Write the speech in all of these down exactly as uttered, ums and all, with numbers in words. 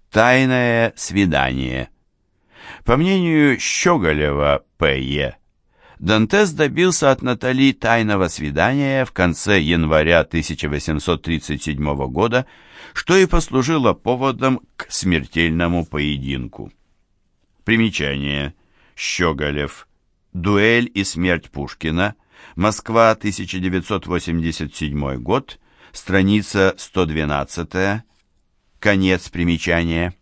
Тайное свидание. По мнению Щеголева П Е, Дантес добился от Натали тайного свидания в конце января тысяча восемьсот тридцать седьмого года, что и послужило поводом к смертельному поединку. Примечание. Щеголев. Дуэль и смерть Пушкина. Москва, тысяча девятьсот восемьдесят седьмой год. Страница сто двенадцать. Конец примечания.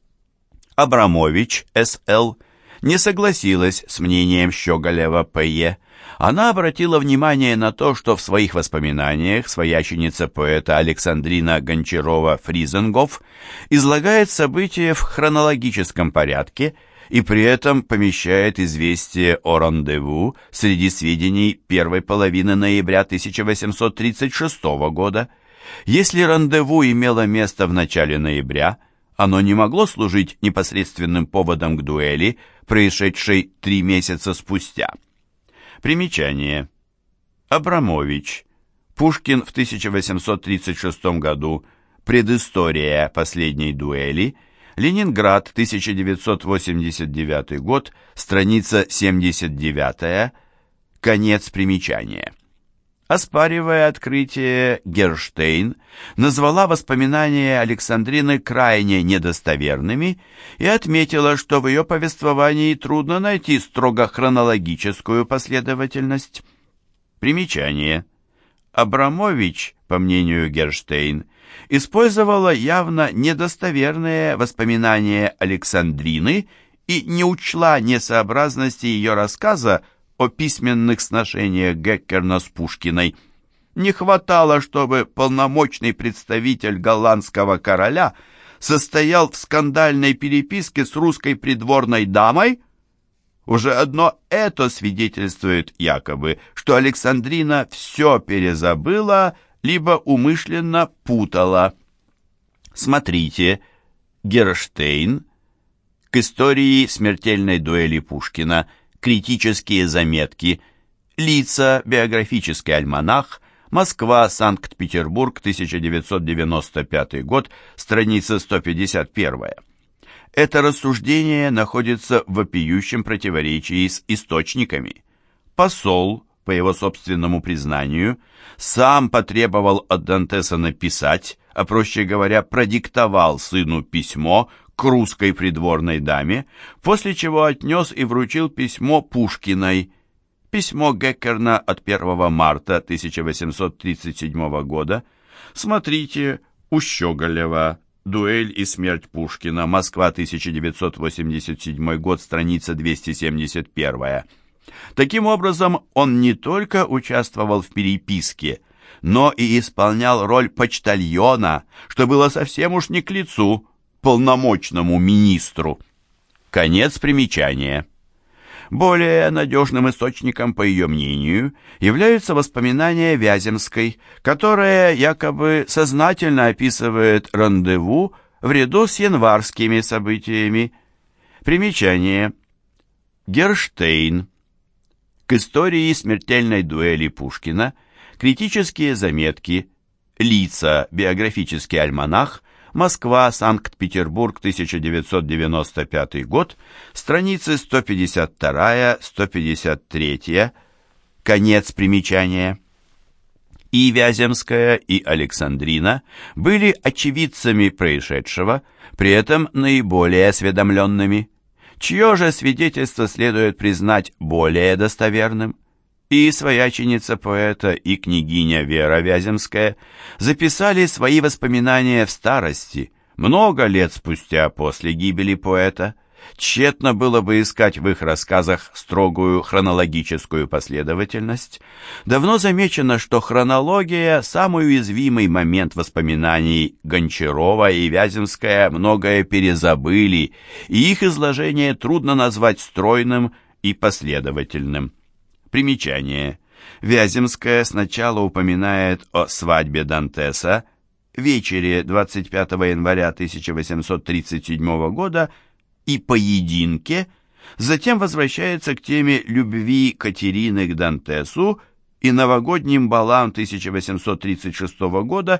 Абрамович С Л не согласилась с мнением Щеголева П Е. Она обратила внимание на то, что в своих воспоминаниях свояченица поэта Александрина Гончарова-Фризенгоф излагает события в хронологическом порядке и при этом помещает известие о рандеву среди сведений первой половины ноября тысяча восемьсот тридцать шестого года. Если рандеву имело место в начале ноября, оно не могло служить непосредственным поводом к дуэли, происшедшей три месяца спустя. Примечание. Абрамович. Пушкин в тысяча восемьсот тридцать шестом году. Предыстория последней дуэли. Ленинград, тысяча девятьсот восемьдесят девятый год, страница семьдесят девять, конец примечания. Оспаривая открытие, Герштейн назвала воспоминания Александрины крайне недостоверными и отметила, что в ее повествовании трудно найти строго хронологическую последовательность. Примечание. Абрамович, по мнению Герштейн, использовала явно недостоверные воспоминания Александрины и не учла несообразности ее рассказа о письменных сношениях Геккерна с Пушкиной. Не хватало, чтобы полномочный представитель голландского короля состоял в скандальной переписке с русской придворной дамой. Уже одно это свидетельствует якобы, что Александрина все перезабыла, либо умышленно путала. Смотрите, Герштейн, к истории смертельной дуэли Пушкина, критические заметки, лица, биографический альманах, Москва, Санкт-Петербург, тысяча девятьсот девяносто пятый год, страница сто пятьдесят один. Это рассуждение находится в вопиющем противоречии с источниками. Посол, по его собственному признанию, сам потребовал от Дантеса написать, а проще говоря, продиктовал сыну письмо к русской придворной даме, после чего отнес и вручил письмо Пушкиной. Письмо Геккерна от первого марта тысяча восемьсот тридцать седьмого года. Смотрите у Щеголева. Дуэль и смерть Пушкина. Москва, тысяча девятьсот восемьдесят седьмой год, страница двести семьдесят один. Таким образом, он не только участвовал в переписке, но и исполнял роль почтальона, что было совсем уж не к лицу полномочному министру. Конец примечания. Более надежным источником, по ее мнению, являются воспоминания Вяземской, которая якобы сознательно описывает рандеву в ряду с январскими событиями. Примечание. Герштейн. К истории смертельной дуэли Пушкина, критические заметки, лица, биографический альманах, Москва, Санкт-Петербург, тысяча девятьсот девяносто пятый год, страницы сто пятьдесят два — сто пятьдесят три, конец примечания. И Вяземская, и Александрина были очевидцами происшедшего, при этом наиболее осведомленными. Чье же свидетельство следует признать более достоверным? И свояченица поэта, и княгиня Вера Вяземская записали свои воспоминания в старости, много лет спустя после гибели поэта. Тщетно было бы искать в их рассказах строгую хронологическую последовательность. Давно замечено, что хронология – самый уязвимый момент воспоминаний. Гончарова и Вяземская многое перезабыли, и их изложение трудно назвать стройным и последовательным. Примечание. Вяземская сначала упоминает о свадьбе Дантеса, вечере двадцать пятого января тысяча восемьсот тридцать седьмого года и поединке, затем возвращается к теме любви Катерины к Дантесу и новогодним балам тысяча восемьсот тридцать шестого года,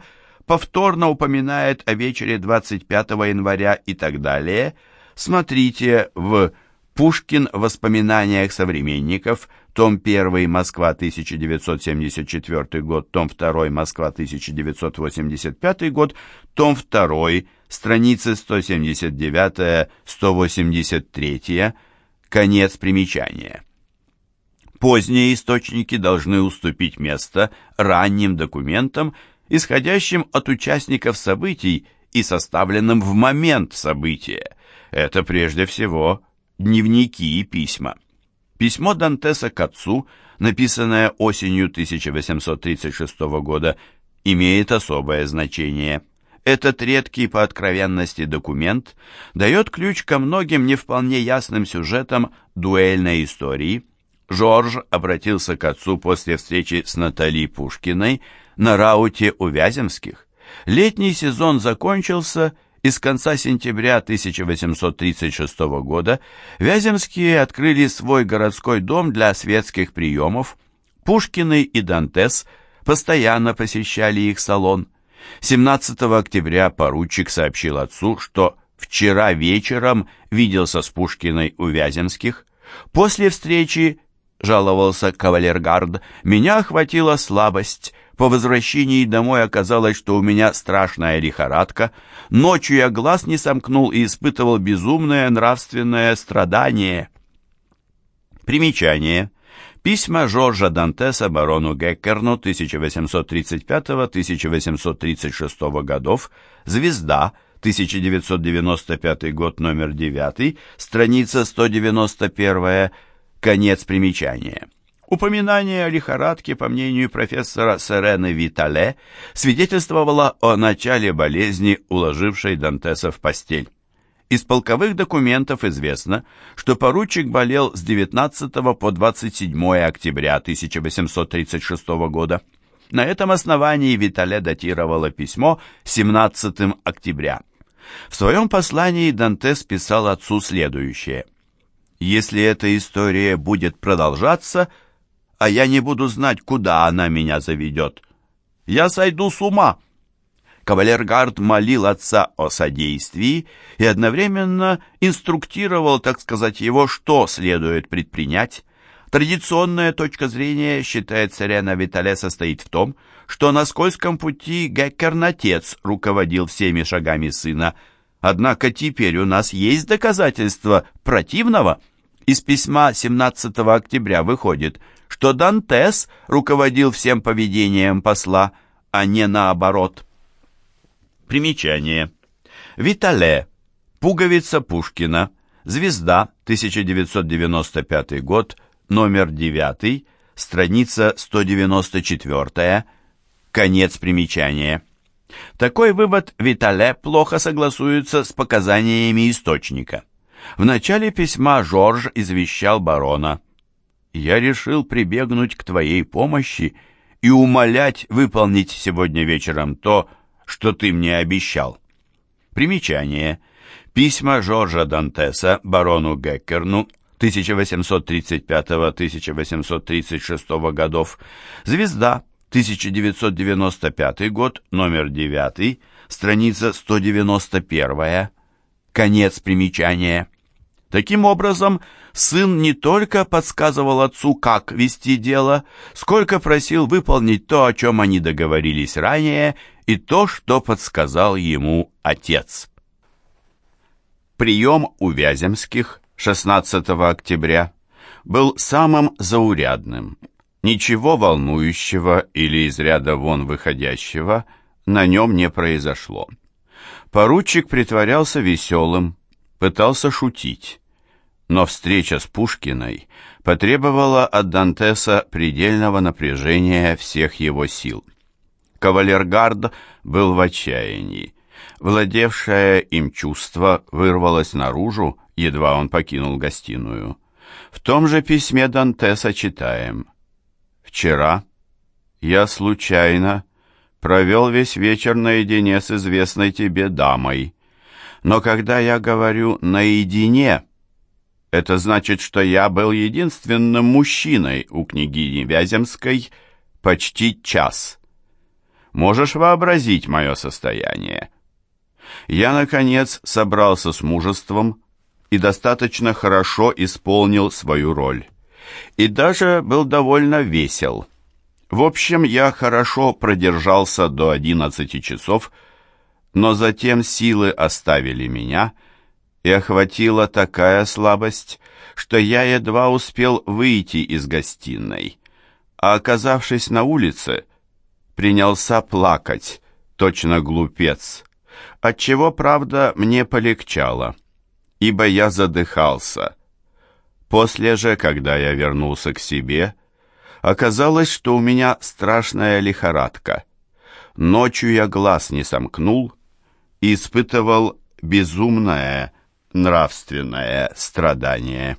повторно упоминает о вечере двадцать пятого января и так далее, смотрите в «Пушкин в воспоминаниях современников», том один, Москва, тысяча девятьсот семьдесят четвёртый год, том два, Москва, тысяча девятьсот восемьдесят пятый год, том два, страницы сто семьдесят девять — сто восемьдесят три, конец примечания. Поздние источники должны уступить место ранним документам, исходящим от участников событий и составленным в момент события. Это прежде всего дневники и письма. Письмо Дантеса к отцу, написанное осенью тысяча восемьсот тридцать шестого года, имеет особое значение. Этот редкий по откровенности документ дает ключ ко многим не вполне ясным сюжетам дуэльной истории. Жорж обратился к отцу после встречи с Натали Пушкиной на рауте у Вяземских. Летний сезон закончился, и с конца сентября тысяча восемьсот тридцать шестого года Вяземские открыли свой городской дом для светских приемов. Пушкины и Дантес постоянно посещали их салон. семнадцатого октября поручик сообщил отцу, что вчера вечером виделся с Пушкиной у Вяземских. После встречи, жаловался кавалергард, меня охватила слабость. По возвращении домой оказалось, что у меня страшная лихорадка. Ночью я глаз не сомкнул и испытывал безумное нравственное страдание. Примечание. Письма Жоржа Дантеса барону Геккерну тысяча восемьсот тридцать пятого — тысяча восемьсот тридцать шестого годов, «Звезда», тысяча девятьсот девяносто пятый год, номер девять, страница сто девяносто один, конец примечания. Упоминание о лихорадке, по мнению профессора Серены Витале, свидетельствовало о начале болезни, уложившей Дантеса в постель. Из полковых документов известно, что поручик болел с девятнадцатого по двадцать седьмое октября тысяча восемьсот тридцать шестого года. На этом основании Витале датировало письмо семнадцатого октября. В своем послании Дантес писал отцу следующее: «Если эта история будет продолжаться, а я не буду знать, куда она меня заведет, я сойду с ума». Кавалергард молил отца о содействии и одновременно инструктировал, так сказать, его, что следует предпринять. Традиционная точка зрения, считает Серена Витале, состоит в том, что на скользком пути Геккерн-отец руководил всеми шагами сына. Однако теперь у нас есть доказательства противного. Из письма семнадцатого октября выходит, что Дантес руководил всем поведением посла, а не наоборот. Примечание. Витале. Пуговица Пушкина. Звезда. тысяча девятьсот девяносто пятый год. Номер девять. Страница сто девяносто четыре. Конец примечания. Такой вывод Витале плохо согласуется с показаниями источника. В начале письма Жорж извещал барона: «Я решил прибегнуть к твоей помощи и умолять выполнить сегодня вечером то, что ты мне обещал». Примечание. Письма Жоржа Дантеса барону Геккерну тысяча восемьсот тридцать пятого — тысяча восемьсот тридцать шестого годов. «Звезда», тысяча девятьсот девяносто пятый год, номер девять, страница сто девяносто один. Конец примечания. Таким образом, сын не только подсказывал отцу, как вести дело, сколько просил выполнить то, о чем они договорились ранее, и то, что подсказал ему отец. Прием у Вяземских шестнадцатого октября был самым заурядным. Ничего волнующего или из ряда вон выходящего на нем не произошло. Поручик притворялся веселым, пытался шутить, но встреча с Пушкиной потребовала от Дантеса предельного напряжения всех его сил. Кавалергард был в отчаянии. Владевшее им чувство вырвалось наружу, едва он покинул гостиную. В том же письме Дантеса читаем: «Вчера я случайно провел весь вечер наедине с известной тебе дамой. Но когда я говорю «наедине», это значит, что я был единственным мужчиной у княгини Вяземской почти час. Можешь вообразить мое состояние. Я, наконец, собрался с мужеством и достаточно хорошо исполнил свою роль. И даже был довольно весел. В общем, я хорошо продержался до одиннадцати часов, но затем силы оставили меня, и охватила такая слабость, что я едва успел выйти из гостиной, а, оказавшись на улице, принялся плакать, точно глупец, отчего, правда, мне полегчало, ибо я задыхался. После же, когда я вернулся к себе, оказалось, что у меня страшная лихорадка. Ночью я глаз не сомкнул и испытывал безумное нравственное страдание.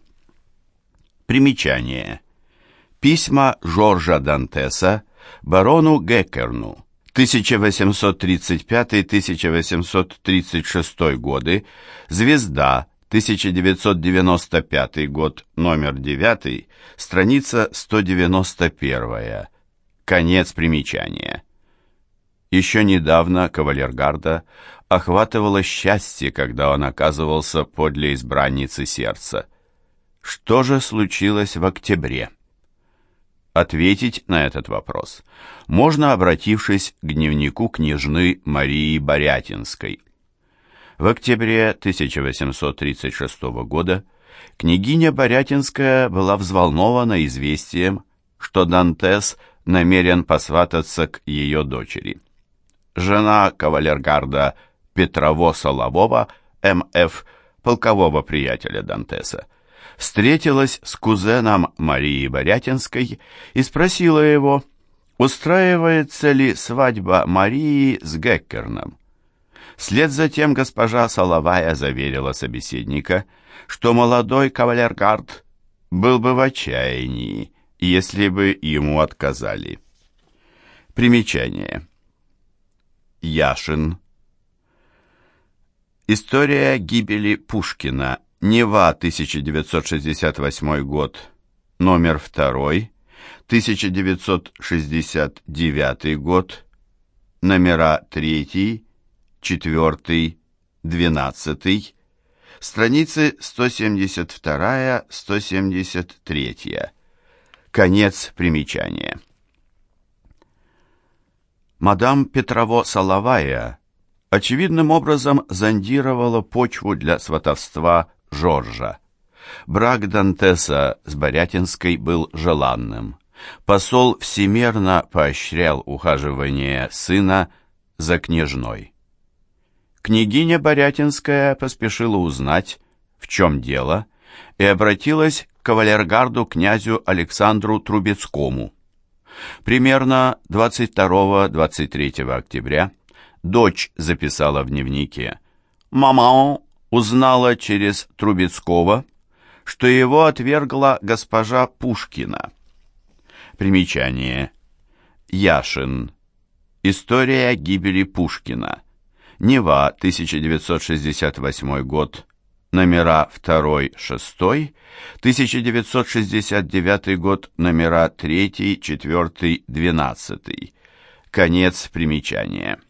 Примечание. Письма Жоржа Дантеса барону Геккерну, тысяча восемьсот тридцать пятый — тысяча восемьсот тридцать шестой годы, «Звезда», тысяча девятьсот девяносто пятый год, номер девять, страница сто девяносто один. Конец примечания. Еще недавно кавалергарда охватывало счастье, когда он оказывался подле избранницы сердца. Что же случилось в октябре? Ответить на этот вопрос можно, обратившись к дневнику княжны Марии Борятинской. В октябре тысяча восемьсот тридцать шестого года княгиня Борятинская была взволнована известием, что Дантес намерен посвататься к ее дочери. Жена кавалергарда Петрово-Солового, эм эф, полкового приятеля Дантеса, встретилась с кузеном Марии Борятинской и спросила его, устраивается ли свадьба Марии с Геккерном. Вслед за тем госпожа Соловая заверила собеседника, что молодой кавалергард был бы в отчаянии, если бы ему отказали. Примечание. Яшин. История гибели Пушкина. Нева, тысяча девятьсот шестьдесят восьмой год, номер два, тысяча девятьсот шестьдесят девятый год, номера три, четыре, двенадцать, страницы сто семьдесят два — сто семьдесят три. Конец примечания. Мадам Петрово-Соловая очевидным образом зондировала почву для сватовства Жоржа. Брак Дантеса с Борятинской был желанным. Посол всемерно поощрял ухаживание сына за княжной. Княгиня Борятинская поспешила узнать, в чем дело, и обратилась к кавалергарду князю Александру Трубецкому. Примерно двадцать второго — двадцать третьего октября дочь записала в дневнике: «Мама узнала через Трубецкого, что его отвергла госпожа Пушкина». Примечание. Яшин. История гибели Пушкина. Нева, тысяча девятьсот шестьдесят восьмой год, номера два — шесть, тысяча девятьсот шестьдесят девятый год, номера три, четыре, двенадцать. Конец примечания.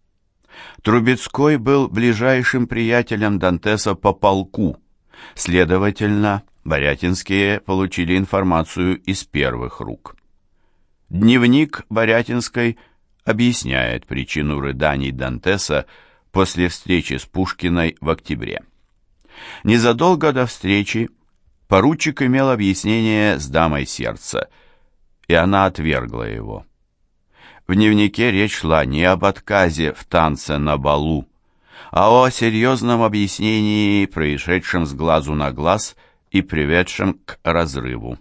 Трубецкой был ближайшим приятелем Дантеса по полку. Следовательно, Борятинские получили информацию из первых рук. Дневник Борятинской объясняет причину рыданий Дантеса после встречи с Пушкиной в октябре. Незадолго до встречи поручик имел объяснение с дамой сердца, и она отвергла его. В дневнике речь шла не об отказе в танце на балу, а о серьезном объяснении, происшедшем с глазу на глаз и приведшем к разрыву.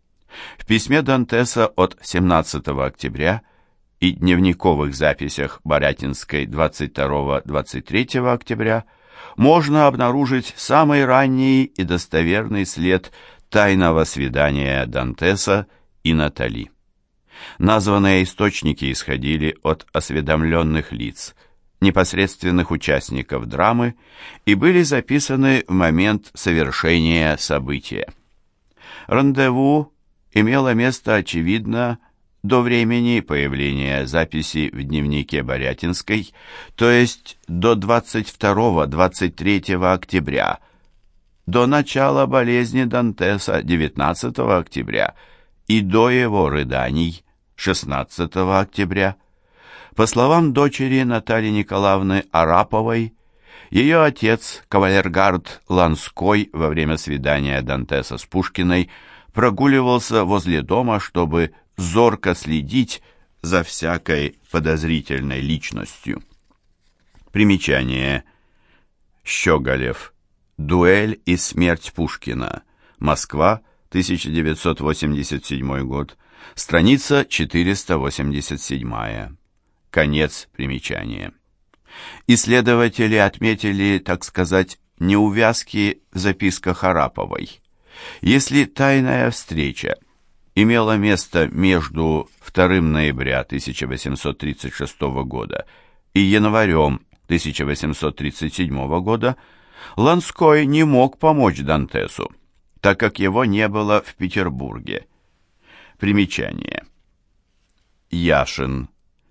В письме Дантеса от семнадцатого октября и дневниковых записях Борятинской двадцать второго — двадцать третьего октября можно обнаружить самый ранний и достоверный след тайного свидания Дантеса и Натали. Названные источники исходили от осведомленных лиц, непосредственных участников драмы, и были записаны в момент совершения события. Рандеву имело место, очевидно, до времени появления записи в дневнике Борятинской, то есть до двадцать второго — двадцать третьего октября, до начала болезни Дантеса девятнадцатого октября и до его рыданий шестнадцатого октября. По словам дочери Натальи Николаевны Араповой, ее отец, кавалергард Ланской, во время свидания Дантеса с Пушкиной прогуливался возле дома, чтобы зорко следить за всякой подозрительной личностью. Примечание. Щеголев. Дуэль и смерть Пушкина. Москва, тысяча девятьсот восемьдесят седьмой год. Страница четыреста восемьдесят семь. Конец примечания. Исследователи отметили, так сказать, неувязки в записках Араповой. Если тайная встреча имела место между вторым ноября тысяча восемьсот тридцать шестого года и январем тысяча восемьсот тридцать седьмого года, Ланской не мог помочь Дантесу, так как его не было в Петербурге. Примечание. Яшин.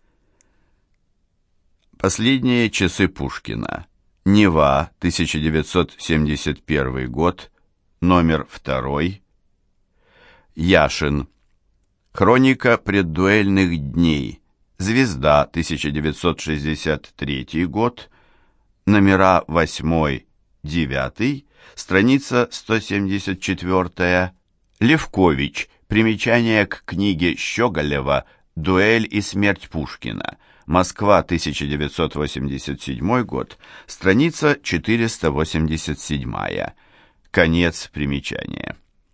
Последние часы Пушкина. Нева, тысяча девятьсот семьдесят первый год, номер второй. Яшин. Хроника преддуэльных дней. Звезда, тысяча девятьсот шестьдесят третий год, номера восьмой, девятый, страница сто семьдесят четвёртая. Левкович. Примечание к книге Щеголева «Дуэль и смерть Пушкина». Москва, тысяча девятьсот восемьдесят седьмой год, страница четыреста восемьдесят семь. Конец примечания.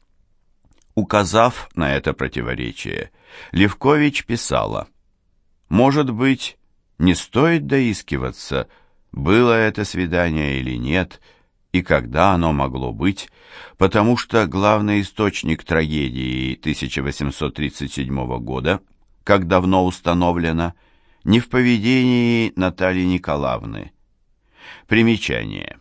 Указав на это противоречие, Левкович писала: «Может быть, не стоит доискиваться, было это свидание или нет, и когда оно могло быть, потому что главный источник трагедии тысяча восемьсот тридцать седьмого года, как давно установлено, не в поведении Натальи Николаевны». Примечание.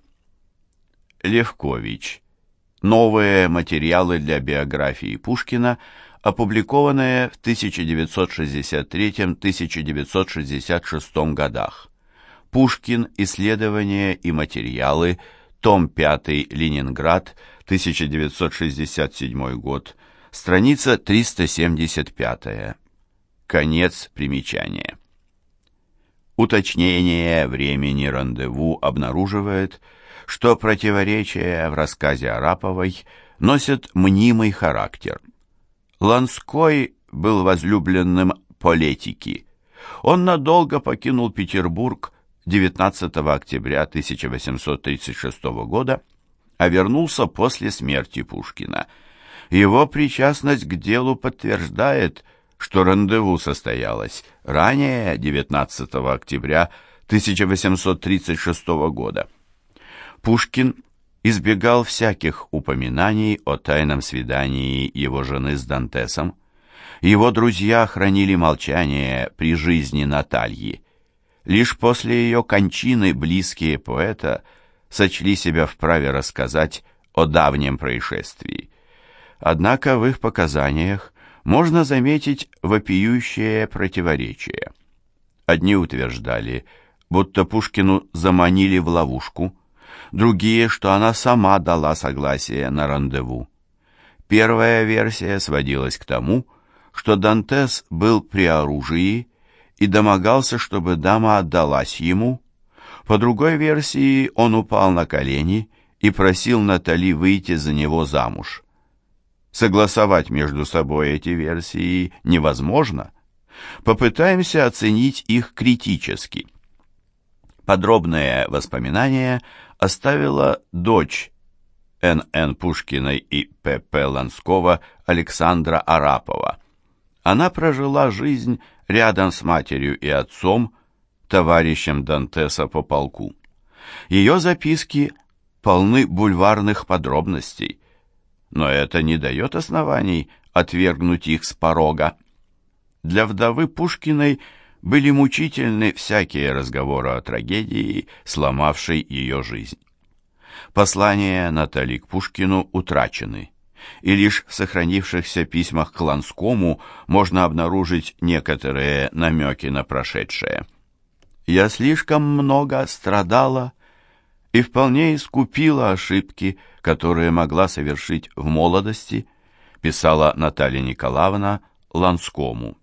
Левкович. Новые материалы для биографии Пушкина, опубликованные в тысяча девятьсот шестьдесят третьем — тысяча девятьсот шестьдесят шестом годах. Пушкин. Исследования и материалы. Том пятый. Ленинград. тысяча девятьсот шестьдесят седьмой год. Страница триста семьдесят пятая. Конец примечания. Уточнение времени рандеву обнаруживает, что противоречия в рассказе Араповой носят мнимый характер. Ланской был возлюбленным Полетики. Он надолго покинул Петербург девятнадцатого октября тысяча восемьсот тридцать шестого года, а вернулся после смерти Пушкина. Его причастность к делу подтверждает, что рандеву состоялось ранее девятнадцатого октября тысяча восемьсот тридцать шестого года. Пушкин избегал всяких упоминаний о тайном свидании его жены с Дантесом. Его друзья хранили молчание при жизни Натальи. Лишь после ее кончины близкие поэта сочли себя вправе рассказать о давнем происшествии. Однако в их показаниях можно заметить вопиющее противоречие. Одни утверждали, будто Пушкину заманили в ловушку, другие, что она сама дала согласие на рандеву. Первая версия сводилась к тому, что Дантес был при оружии и домогался, чтобы дама отдалась ему. По другой версии, он упал на колени и просил Натали выйти за него замуж. Согласовать между собой эти версии невозможно. Попытаемся оценить их критически. Подробные воспоминания оставила дочь Н Н Пушкиной и П П Ланского Александра Арапова. Она прожила жизнь рядом с матерью и отцом, товарищем Дантеса по полку. Ее записки полны бульварных подробностей, но это не дает оснований отвергнуть их с порога. Для вдовы Пушкиной были мучительны всякие разговоры о трагедии, сломавшей ее жизнь. Послания Натальи к Пушкину утрачены. и лишь в сохранившихся письмах к Ланскому можно обнаружить некоторые намеки на прошедшее. «Я слишком много страдала и вполне искупила ошибки, которые могла совершить в молодости», писала Наталья Николаевна Ланскому.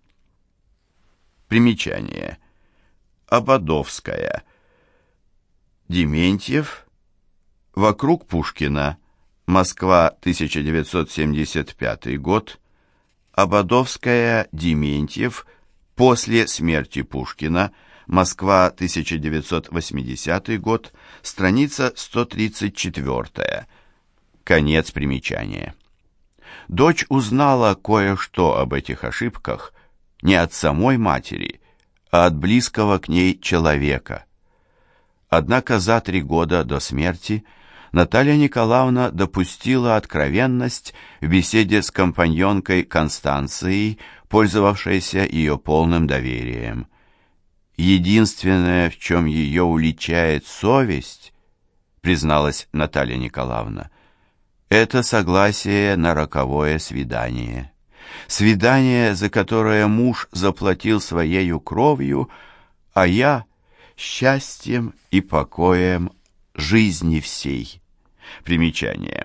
Примечание. Ободовская. Дементьев. Вокруг Пушкина. Москва, тысяча девятьсот семьдесят пятый год. Ободовская, Дементьев. После смерти Пушкина. Москва, тысяча девятьсот восьмидесятый год. Страница сто тридцать четыре. Конец примечания. Дочь узнала кое-что об этих ошибках не от самой матери, а от близкого к ней человека. Однако за три года до смерти Наталья Николаевна допустила откровенность в беседе с компаньонкой Констанцией, пользовавшейся ее полным доверием. «Единственное, в чем ее уличает совесть, — призналась Наталья Николаевна, — это согласие на роковое свидание. Свидание, за которое муж заплатил своею кровью, а я — счастьем и покоем жизни всей». Примечание.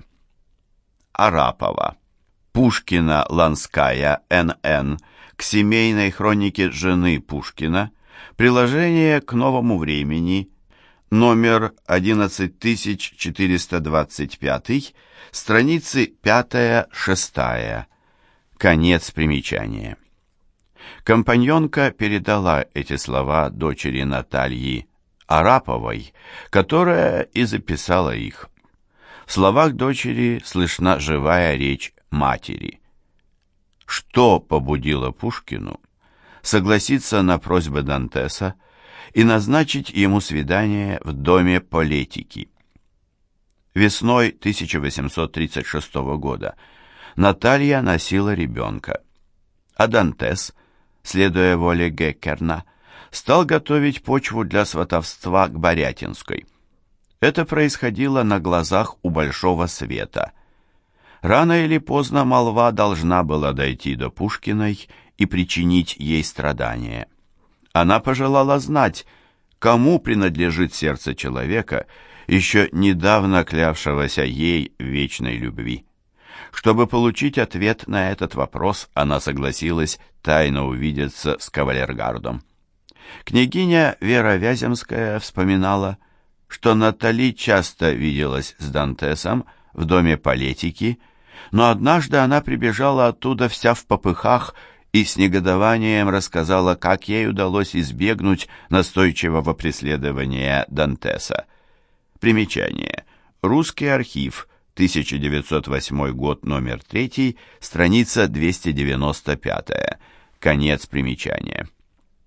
Арапова. Пушкина, Ланская, Н Н. К семейной хронике жены Пушкина. Приложение к Новому времени. Номер одиннадцать тысяч четыреста двадцать пять. Страницы пятая-шестая. Конец примечания. Компаньонка передала эти слова дочери Натальи Араповой, которая и записала их. В словах дочери слышна живая речь матери. Что побудило Пушкину согласиться на просьбы Дантеса и назначить ему свидание в доме Полетики? Весной тысяча восемьсот тридцать шестого года Наталья носила ребенка, а Дантес, следуя воле Геккерна, стал готовить почву для сватовства к Борятинской. Это происходило на глазах у большого света. Рано или поздно молва должна была дойти до Пушкиной и причинить ей страдания. Она пожелала знать, кому принадлежит сердце человека, еще недавно клявшегося ей в вечной любви. Чтобы получить ответ на этот вопрос, она согласилась тайно увидеться с кавалергардом. Княгиня Вера Вяземская вспоминала, что Натали часто виделась с Дантесом в доме Полетики, но однажды она прибежала оттуда вся в попыхах и с негодованием рассказала, как ей удалось избегнуть настойчивого преследования Дантеса. Примечание. Русский архив, тысяча девятьсот восьмой год, номер три, страница двести девяносто пять. Конец примечания.